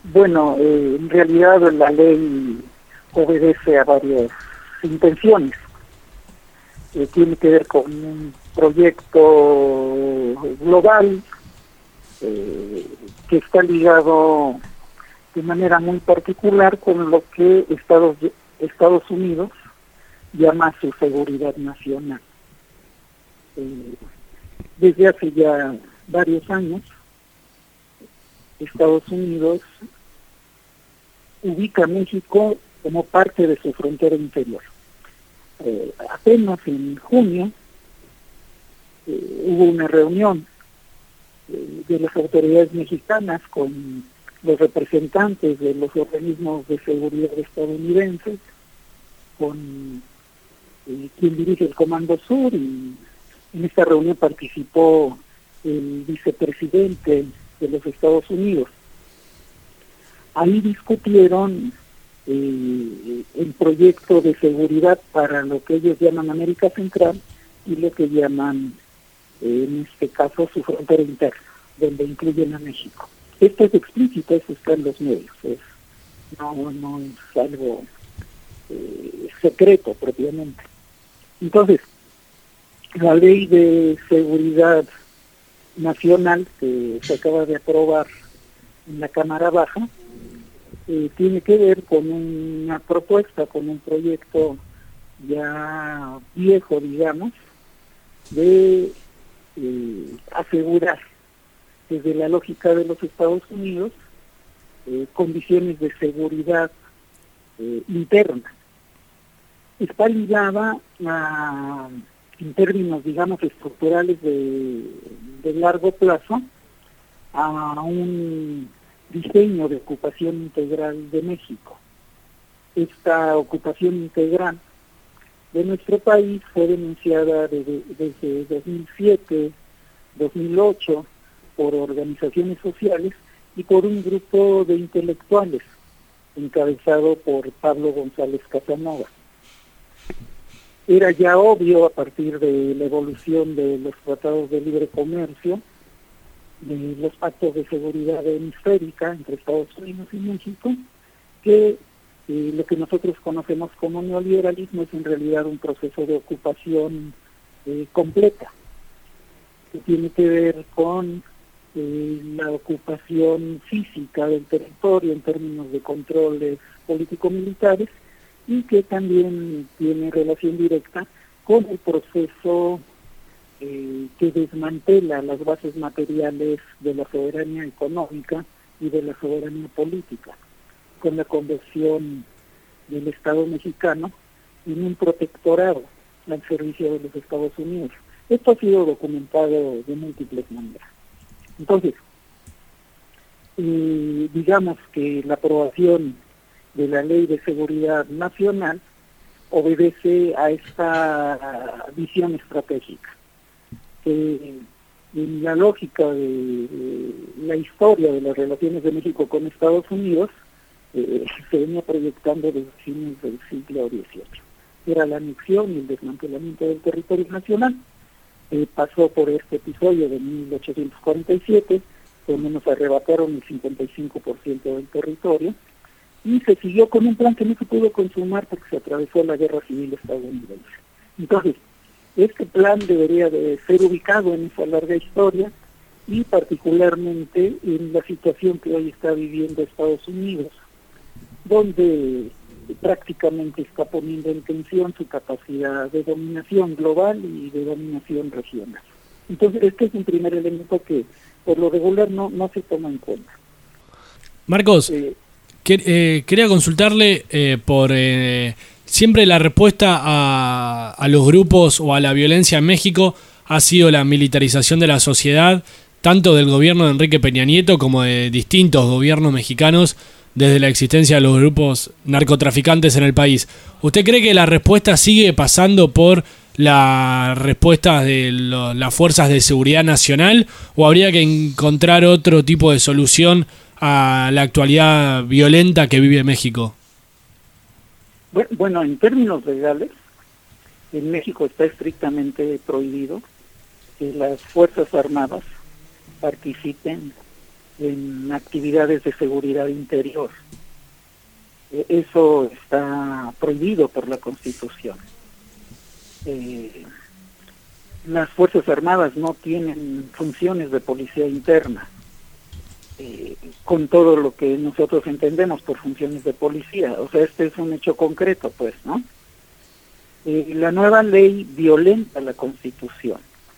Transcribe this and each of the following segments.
Bueno, en realidad la ley obedece a varias intenciones. Tiene que ver con un proyecto global que está ligado de manera muy particular con lo que Estados Unidos llama su seguridad nacional. Desde hace ya varios años, Estados Unidos ubica a México como parte de su frontera interior. Apenas en junio hubo una reunión de las autoridades mexicanas con los representantes de los organismos de seguridad estadounidenses, con quien dirige el Comando Sur, y en esta reunión participó el vicepresidente de los Estados Unidos. Ahí discutieron el proyecto de seguridad para lo que ellos llaman América Central y lo que llaman, en este caso, su frontera interna, donde incluyen a México. Esto es explícito, eso está en los medios, no es algo secreto propiamente. Entonces, la ley de seguridad nacional que se acaba de aprobar en la Cámara Baja tiene que ver con una propuesta, con un proyecto ya viejo, digamos, de asegurar desde la lógica de los Estados Unidos condiciones de seguridad interna. Está ligada en términos, digamos, estructurales de largo plazo a un diseño de ocupación integral de México. Esta ocupación integral de nuestro país fue denunciada desde 2007, 2008 por organizaciones sociales y por un grupo de intelectuales encabezado por Pablo González Casanova. Era ya obvio, a partir de la evolución de los tratados de libre comercio, de los pactos de seguridad hemisférica entre Estados Unidos y México, que lo que nosotros conocemos como neoliberalismo es en realidad un proceso de ocupación completa, que tiene que ver con la ocupación física del territorio en términos de controles político-militares, y que también tiene relación directa con el proceso que desmantela las bases materiales de la soberanía económica y de la soberanía política, con la conversión del Estado mexicano en un protectorado al servicio de los Estados Unidos. Esto ha sido documentado de múltiples maneras. Entonces, digamos que la aprobación de la Ley de Seguridad Nacional obedece a esta visión estratégica. En la lógica de la historia de las relaciones de México con Estados Unidos, se venía proyectando desde fines del siglo XVIII. Era la anexión y el desmantelamiento del territorio nacional. Pasó por este episodio de 1847, donde nos arrebataron el 55% del territorio, y se siguió con un plan que no se pudo consumar porque se atravesó la guerra civil estadounidense. Entonces, este plan debería de ser ubicado en esa larga historia, y particularmente en la situación que hoy está viviendo Estados Unidos, donde prácticamente está poniendo en tensión su capacidad de dominación global y de dominación regional. Entonces, este es un primer elemento que por lo regular no se toma en cuenta. Marcos, quería consultarle por siempre la respuesta a los grupos o a la violencia en México ha sido la militarización de la sociedad, tanto del gobierno de Enrique Peña Nieto como de distintos gobiernos mexicanos desde la existencia de los grupos narcotraficantes en el país. ¿Usted cree que la respuesta sigue pasando por la respuesta de las fuerzas de seguridad nacional, o habría que encontrar otro tipo de solución a la actualidad violenta que vive México? Bueno, en términos legales, en México está estrictamente prohibido que las Fuerzas Armadas participen en actividades de seguridad interior. Eso está prohibido por la Constitución. Las Fuerzas Armadas no tienen funciones de policía interna, con todo lo que nosotros entendemos por funciones de policía. O sea, este es un hecho concreto, pues, ¿no? La nueva ley violenta la Constitución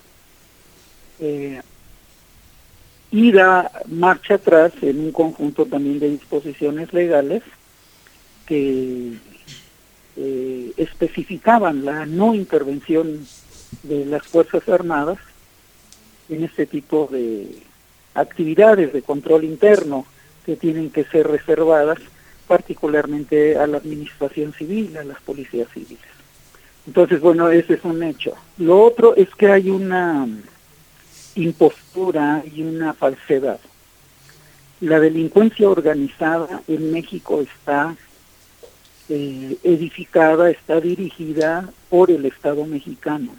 y da marcha atrás en un conjunto también de disposiciones legales que especificaban la no intervención de las Fuerzas Armadas en este tipo de actividades de control interno que tienen que ser reservadas particularmente a la administración civil, a las policías civiles. Entonces, bueno, ese es un hecho. Lo otro es que hay una impostura y una falsedad. La delincuencia organizada en México está edificada, está dirigida por el Estado mexicano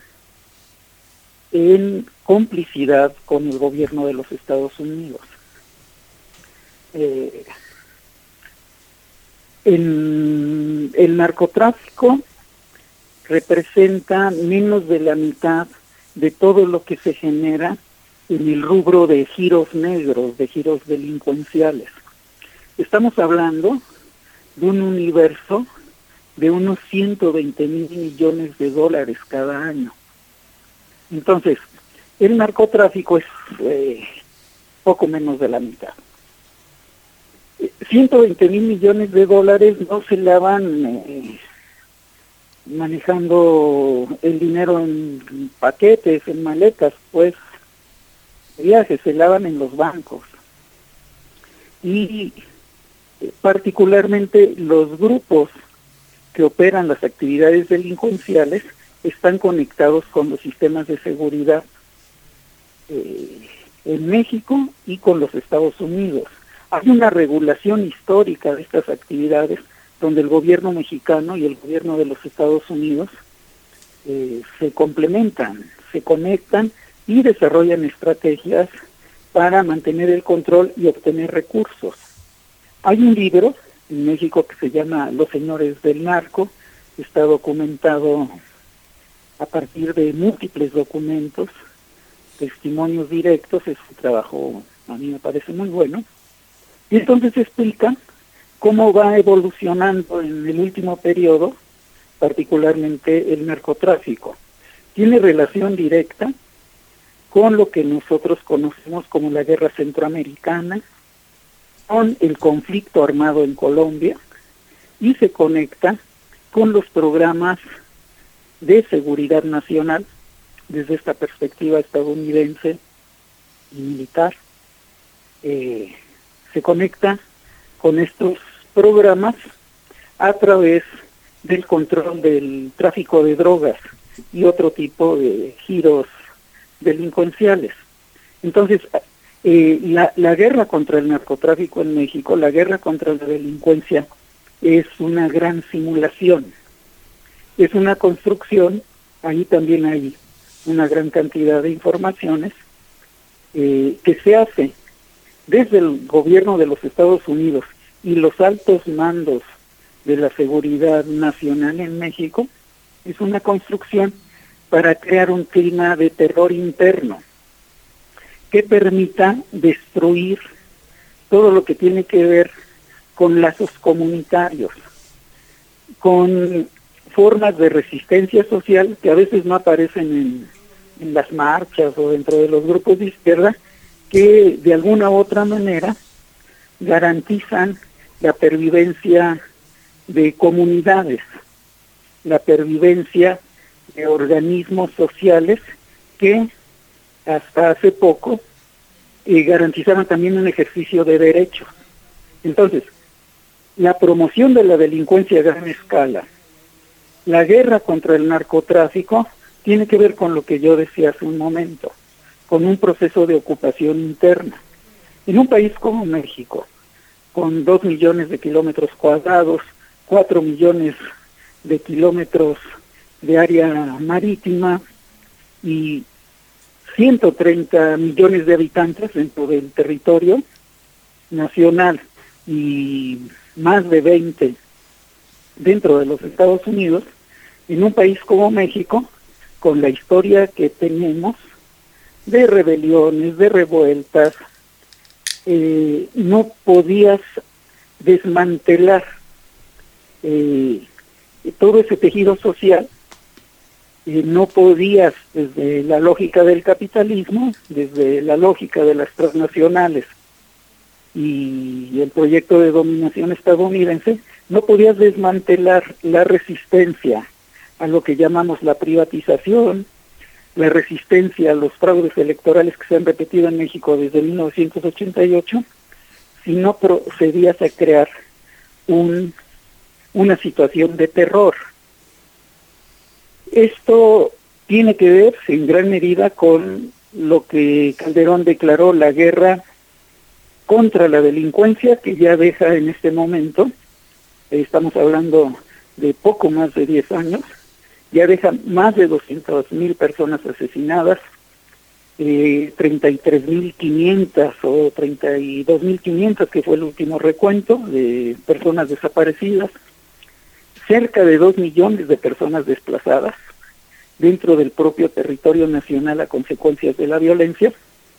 en complicidad con el gobierno de los Estados Unidos. El narcotráfico representa menos de la mitad de todo lo que se genera en el rubro de giros negros, de giros delincuenciales. Estamos hablando de un universo de unos 120,000 millones de dólares cada año. Entonces, el narcotráfico es poco menos de la mitad. 120,000 millones de dólares no se lavan manejando el dinero en paquetes, en maletas, pues viajes, se lavan en los bancos. Y particularmente los grupos que operan las actividades delincuenciales están conectados con los sistemas de seguridad en México y con los Estados Unidos. Hay una regulación histórica de estas actividades donde el gobierno mexicano y el gobierno de los Estados Unidos se complementan, se conectan y desarrollan estrategias para mantener el control y obtener recursos. Hay un libro en México que se llama Los Señores del Narco, está documentado a partir de múltiples documentos, testimonios directos, es un trabajo a mí me parece muy bueno, y entonces explica cómo va evolucionando en el último periodo, particularmente el narcotráfico. Tiene relación directa con lo que nosotros conocemos como la guerra centroamericana, con el conflicto armado en Colombia, y se conecta con los programas de seguridad nacional desde esta perspectiva estadounidense y militar. Se conecta con estos programas a través del control del tráfico de drogas y otro tipo de giros delincuenciales. Entonces, la guerra contra el narcotráfico en México, la guerra contra la delincuencia, es una gran simulación, es una construcción. Ahí también hay una gran cantidad de informaciones que se hace desde el gobierno de los Estados Unidos y los altos mandos de la seguridad nacional en México. Es una construcción para crear un clima de terror interno que permita destruir todo lo que tiene que ver con lazos comunitarios, con formas de resistencia social que a veces no aparecen en las marchas o dentro de los grupos de izquierda, que de alguna u otra manera garantizan la pervivencia de comunidades, la pervivencia de organismos sociales que hasta hace poco garantizaban también un ejercicio de derechos. Entonces, la promoción de la delincuencia a gran escala, la guerra contra el narcotráfico, tiene que ver con lo que yo decía hace un momento, con un proceso de ocupación interna. En un país como México, con 2 millones de kilómetros cuadrados, 4 millones de kilómetros de área marítima y 130 millones de habitantes dentro del territorio, nacional y más de 20 dentro de los Estados Unidos, en un país como México, con la historia que tenemos de rebeliones, de revueltas, no podías desmantelar todo ese tejido social, no podías, desde la lógica del capitalismo, desde la lógica de las transnacionales y el proyecto de dominación estadounidense, no podías desmantelar la resistencia a lo que llamamos la privatización, la resistencia a los fraudes electorales que se han repetido en México desde 1988, si no procedías a crear una situación de terror. Esto tiene que ver en gran medida con lo que Calderón declaró la guerra contra la delincuencia, que ya deja en este momento, estamos hablando de poco más de 10 años, ya deja más de 200,000 personas asesinadas, 33,500 o 32,500, que fue el último recuento de personas desaparecidas, cerca de 2 millones de personas desplazadas dentro del propio territorio nacional a consecuencias de la violencia,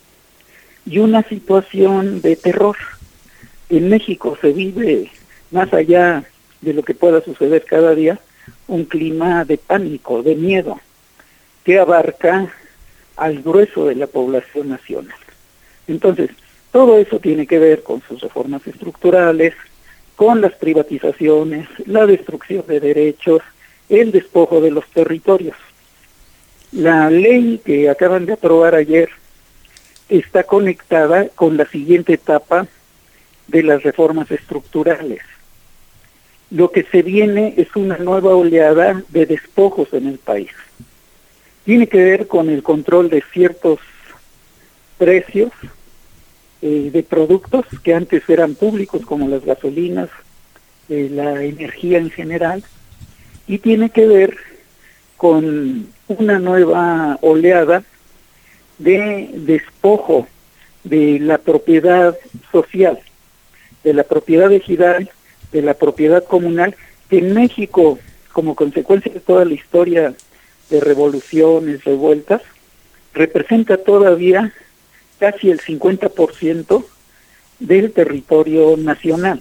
y una situación de terror. En México se vive, más allá de lo que pueda suceder cada día, un clima de pánico, de miedo, que abarca al grueso de la población nacional. Entonces, todo eso tiene que ver con sus reformas estructurales, con las privatizaciones, la destrucción de derechos, el despojo de los territorios. La ley que acaban de aprobar ayer está conectada con la siguiente etapa de las reformas estructurales. Lo que se viene es una nueva oleada de despojos en el país. Tiene que ver con el control de ciertos precios de productos que antes eran públicos, como las gasolinas, la energía en general, y tiene que ver con una nueva oleada de despojo de la propiedad social, de la propiedad ejidal, de la propiedad comunal, que en México, como consecuencia de toda la historia de revoluciones, revueltas, representa todavía casi el 50% del territorio nacional.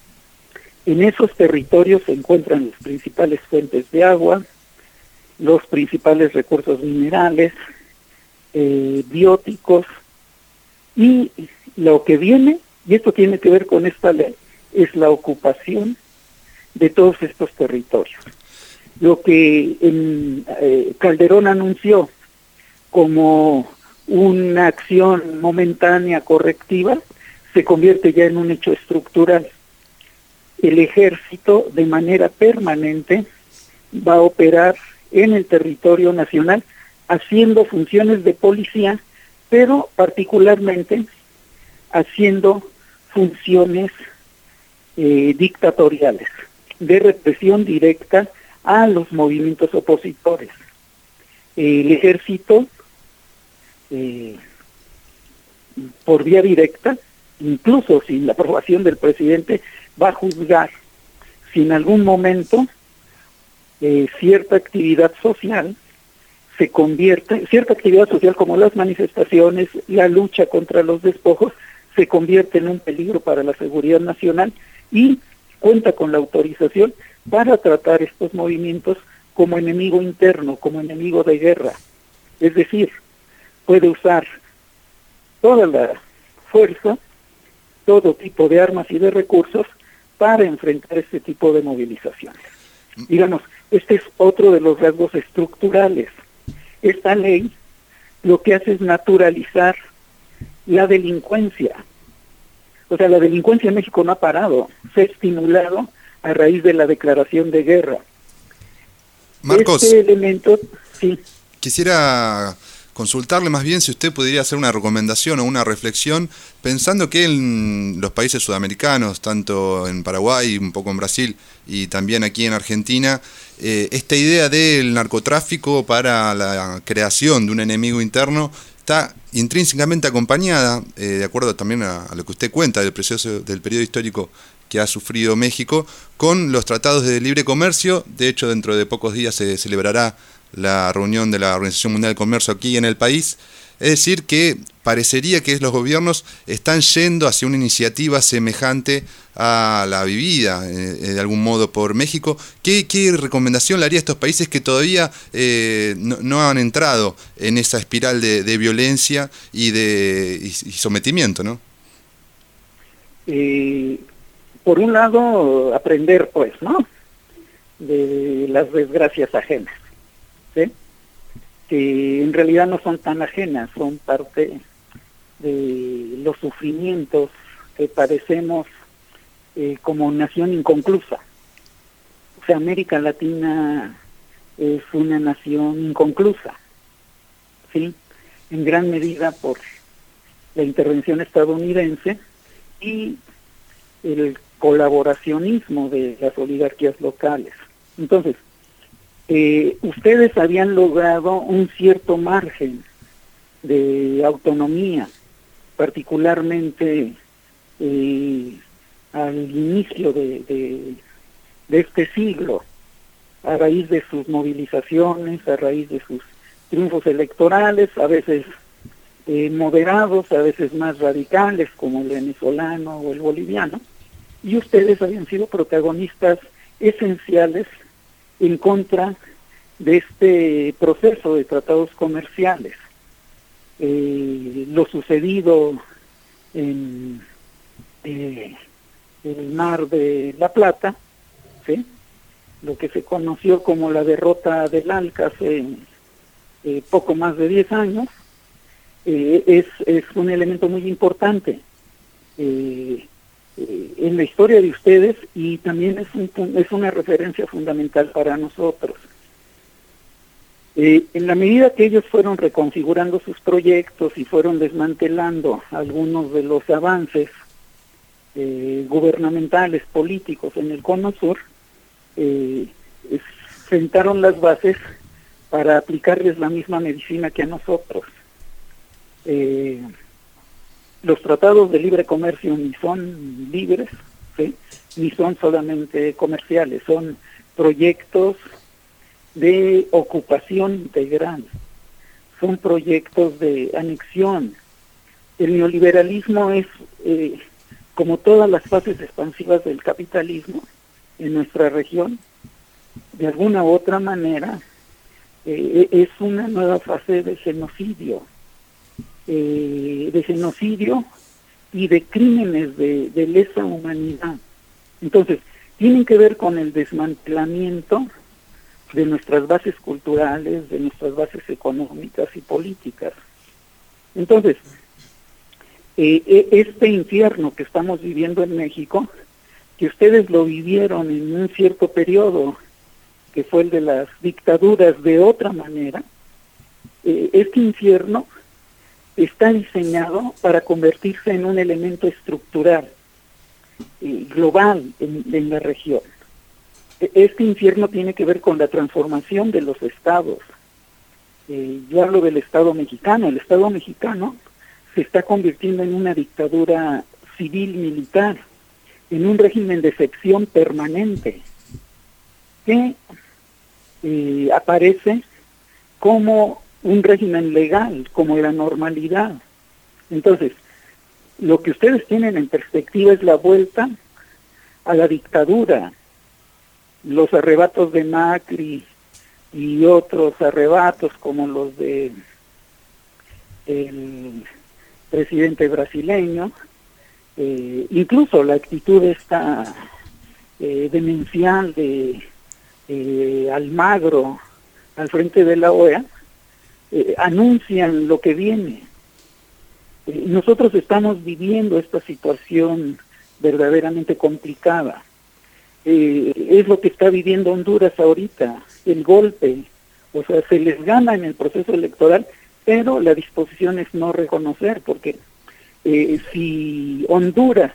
En esos territorios se encuentran las principales fuentes de agua, los principales recursos minerales, bióticos, y lo que viene, y esto tiene que ver con esta ley, es la ocupación de todos estos territorios. Lo que Calderón anunció como una acción momentánea correctiva se convierte ya en un hecho estructural. El ejército de manera permanente va a operar en el territorio nacional haciendo funciones de policía, pero particularmente haciendo funciones dictatoriales, de represión directa a los movimientos opositores. El ejército, por vía directa, incluso sin la aprobación del presidente, va a juzgar si en algún momento cierta actividad social se convierte, cierta actividad social como las manifestaciones, la lucha contra los despojos, se convierte en un peligro para la seguridad nacional, y cuenta con la autorización para tratar estos movimientos como enemigo interno, como enemigo de guerra. Es decir, puede usar toda la fuerza, todo tipo de armas y de recursos para enfrentar este tipo de movilizaciones. Digamos, este es otro de los rasgos estructurales. Esta ley lo que hace es naturalizar la delincuencia. O sea, la delincuencia en México no ha parado, se ha estimulado a raíz de la declaración de guerra. Marcos, este elemento, sí. Quisiera consultarle más bien si usted podría hacer una recomendación o una reflexión, pensando que en los países sudamericanos, tanto en Paraguay, un poco en Brasil y también aquí en Argentina, esta idea del narcotráfico para la creación de un enemigo interno está intrínsecamente acompañada, de acuerdo también a lo que usted cuenta del periodo histórico que ha sufrido México, con los tratados de libre comercio. De hecho, dentro de pocos días se celebrará la reunión de la Organización Mundial del Comercio aquí en el país. Es decir, que parecería que los gobiernos están yendo hacia una iniciativa semejante a la vivida, de algún modo, por México. ¿Qué recomendación le haría a estos países que todavía no han entrado en esa espiral de violencia y sometimiento, ¿no? Por un lado, aprender, pues, ¿no?, de las desgracias ajenas, ¿sí?, que en realidad no son tan ajenas, son parte de los sufrimientos que padecemos como nación inconclusa. O sea, América Latina es una nación inconclusa, ¿sí?, en gran medida por la intervención estadounidense y el colaboracionismo de las oligarquías locales. Entonces, ustedes habían logrado un cierto margen de autonomía, particularmente al inicio de este siglo, a raíz de sus movilizaciones, a raíz de sus triunfos electorales, a veces moderados, a veces más radicales, como el venezolano o el boliviano, y ustedes habían sido protagonistas esenciales en contra de este proceso de tratados comerciales. Lo sucedido en el Mar de la Plata, ¿sí?, lo que se conoció como la derrota del ALCA hace poco más de 10 años, es un elemento muy importante en la historia de ustedes, y también es una referencia fundamental para nosotros. En la medida que ellos fueron reconfigurando sus proyectos y fueron desmantelando algunos de los avances gubernamentales, políticos en el Cono Sur, sentaron las bases para aplicarles la misma medicina que a nosotros. Los tratados de libre comercio ni son libres, ¿sí?, ni son solamente comerciales, son proyectos de ocupación integral, son proyectos de anexión. El neoliberalismo es, como todas las fases expansivas del capitalismo en nuestra región, de alguna u otra manera, es una nueva fase de genocidio y de crímenes de lesa humanidad. Entonces, tienen que ver con el desmantelamiento de nuestras bases culturales, de nuestras bases económicas y políticas. Entonces, este infierno que estamos viviendo en México, que ustedes lo vivieron en un cierto periodo, que fue el de las dictaduras de otra manera, este infierno está diseñado para convertirse en un elemento estructural, global en la región. Este infierno tiene que ver con la transformación de los estados. Yo hablo del Estado mexicano. El Estado mexicano se está convirtiendo en una dictadura civil-militar, en un régimen de excepción permanente, que aparece como un régimen legal, como la normalidad. Entonces, lo que ustedes tienen en perspectiva es la vuelta a la dictadura, los arrebatos de Macri y otros arrebatos como los de el presidente brasileño, incluso la actitud esta demencial de Almagro al frente de la OEA, anuncian lo que viene. Nosotros estamos viviendo esta situación verdaderamente complicada. Es lo que está viviendo Honduras ahorita, el golpe. O sea, se les gana en el proceso electoral, pero la disposición es no reconocer, porque si Honduras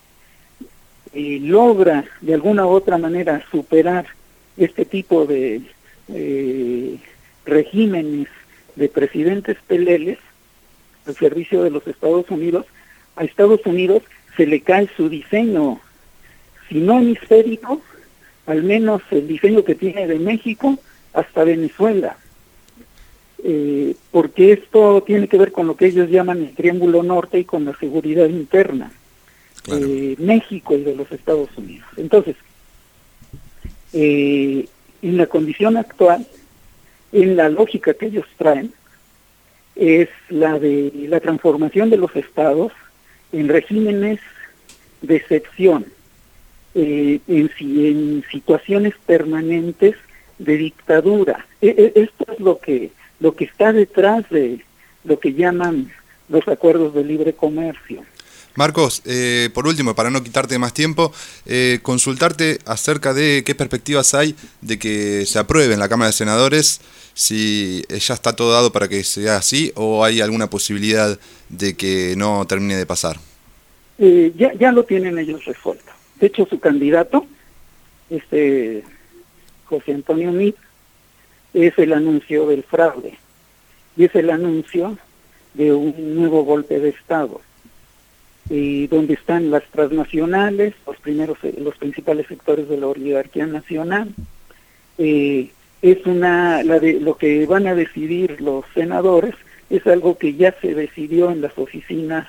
logra de alguna u otra manera superar este tipo de regímenes de presidentes peleles, al servicio de los Estados Unidos, a Estados Unidos se le cae su diseño, si no hemisférico, al menos el diseño que tiene de México hasta Venezuela, porque esto tiene que ver con lo que ellos llaman el Triángulo Norte y con la seguridad interna, claro, México y de los Estados Unidos. Entonces, en la condición actual, en la lógica que ellos traen, es la de la transformación de los estados en regímenes de excepción, en situaciones permanentes de dictadura. Esto es lo que está detrás de lo que llaman los acuerdos de libre comercio. Marcos, por último, para no quitarte más tiempo, consultarte acerca de qué perspectivas hay de que se apruebe en la Cámara de Senadores, si ya está todo dado para que sea así o hay alguna posibilidad de que no termine de pasar. Ya lo tienen ellos resuelto. De hecho, su candidato, José Antonio Meade, es el anuncio del fraude y es el anuncio de un nuevo golpe de Estado, donde están las transnacionales, los principales sectores de la oligarquía nacional. Lo que van a decidir los senadores es algo que ya se decidió en las oficinas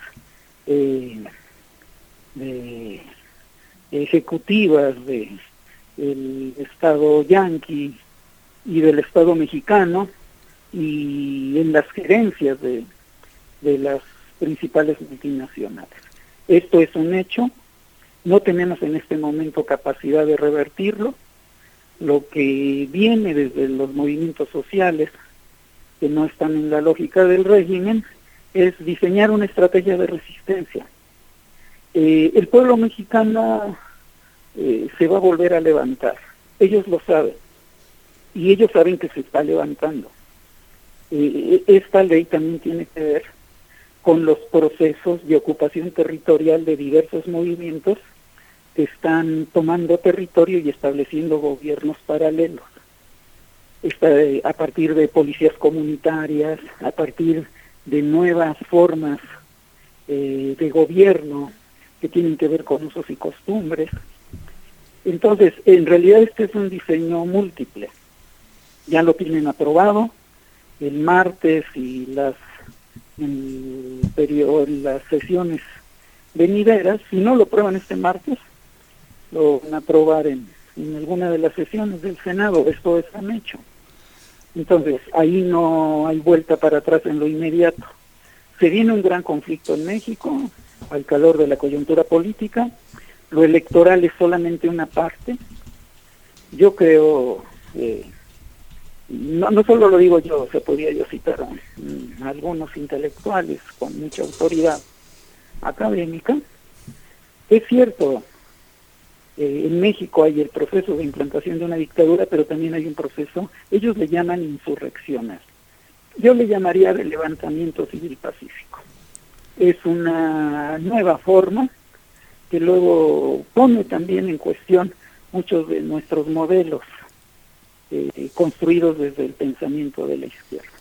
ejecutivas del Estado yanqui y del Estado mexicano y en las gerencias de las principales multinacionales. Esto es un hecho, no tenemos en este momento capacidad de revertirlo. Lo que viene desde los movimientos sociales, que no están en la lógica del régimen, es diseñar una estrategia de resistencia. El pueblo mexicano se va a volver a levantar, ellos lo saben, y ellos saben que se está levantando. Esta ley también tiene que ver con los procesos de ocupación territorial de diversos movimientos que están tomando territorio y estableciendo gobiernos paralelos. A partir de policías comunitarias, a partir de nuevas formas de gobierno que tienen que ver con usos y costumbres. Entonces, en realidad este es un diseño múltiple. Ya lo tienen aprobado el martes y las sesiones venideras. Si no lo aprueban este martes, lo van a aprobar en alguna de las sesiones del Senado. Esto es un hecho. Entonces, ahí no hay vuelta para atrás en lo inmediato. Se viene un gran conflicto en México, al calor de la coyuntura política. Lo electoral es solamente una parte. Yo creo, no solo lo digo yo, se podría yo citar a algunos intelectuales con mucha autoridad académica. Es cierto, en México hay el proceso de implantación de una dictadura, pero también hay un proceso, ellos le llaman insurrecciones. Yo le llamaría de levantamiento civil pacífico. Es una nueva forma que luego pone también en cuestión muchos de nuestros modelos construidos desde el pensamiento de la izquierda.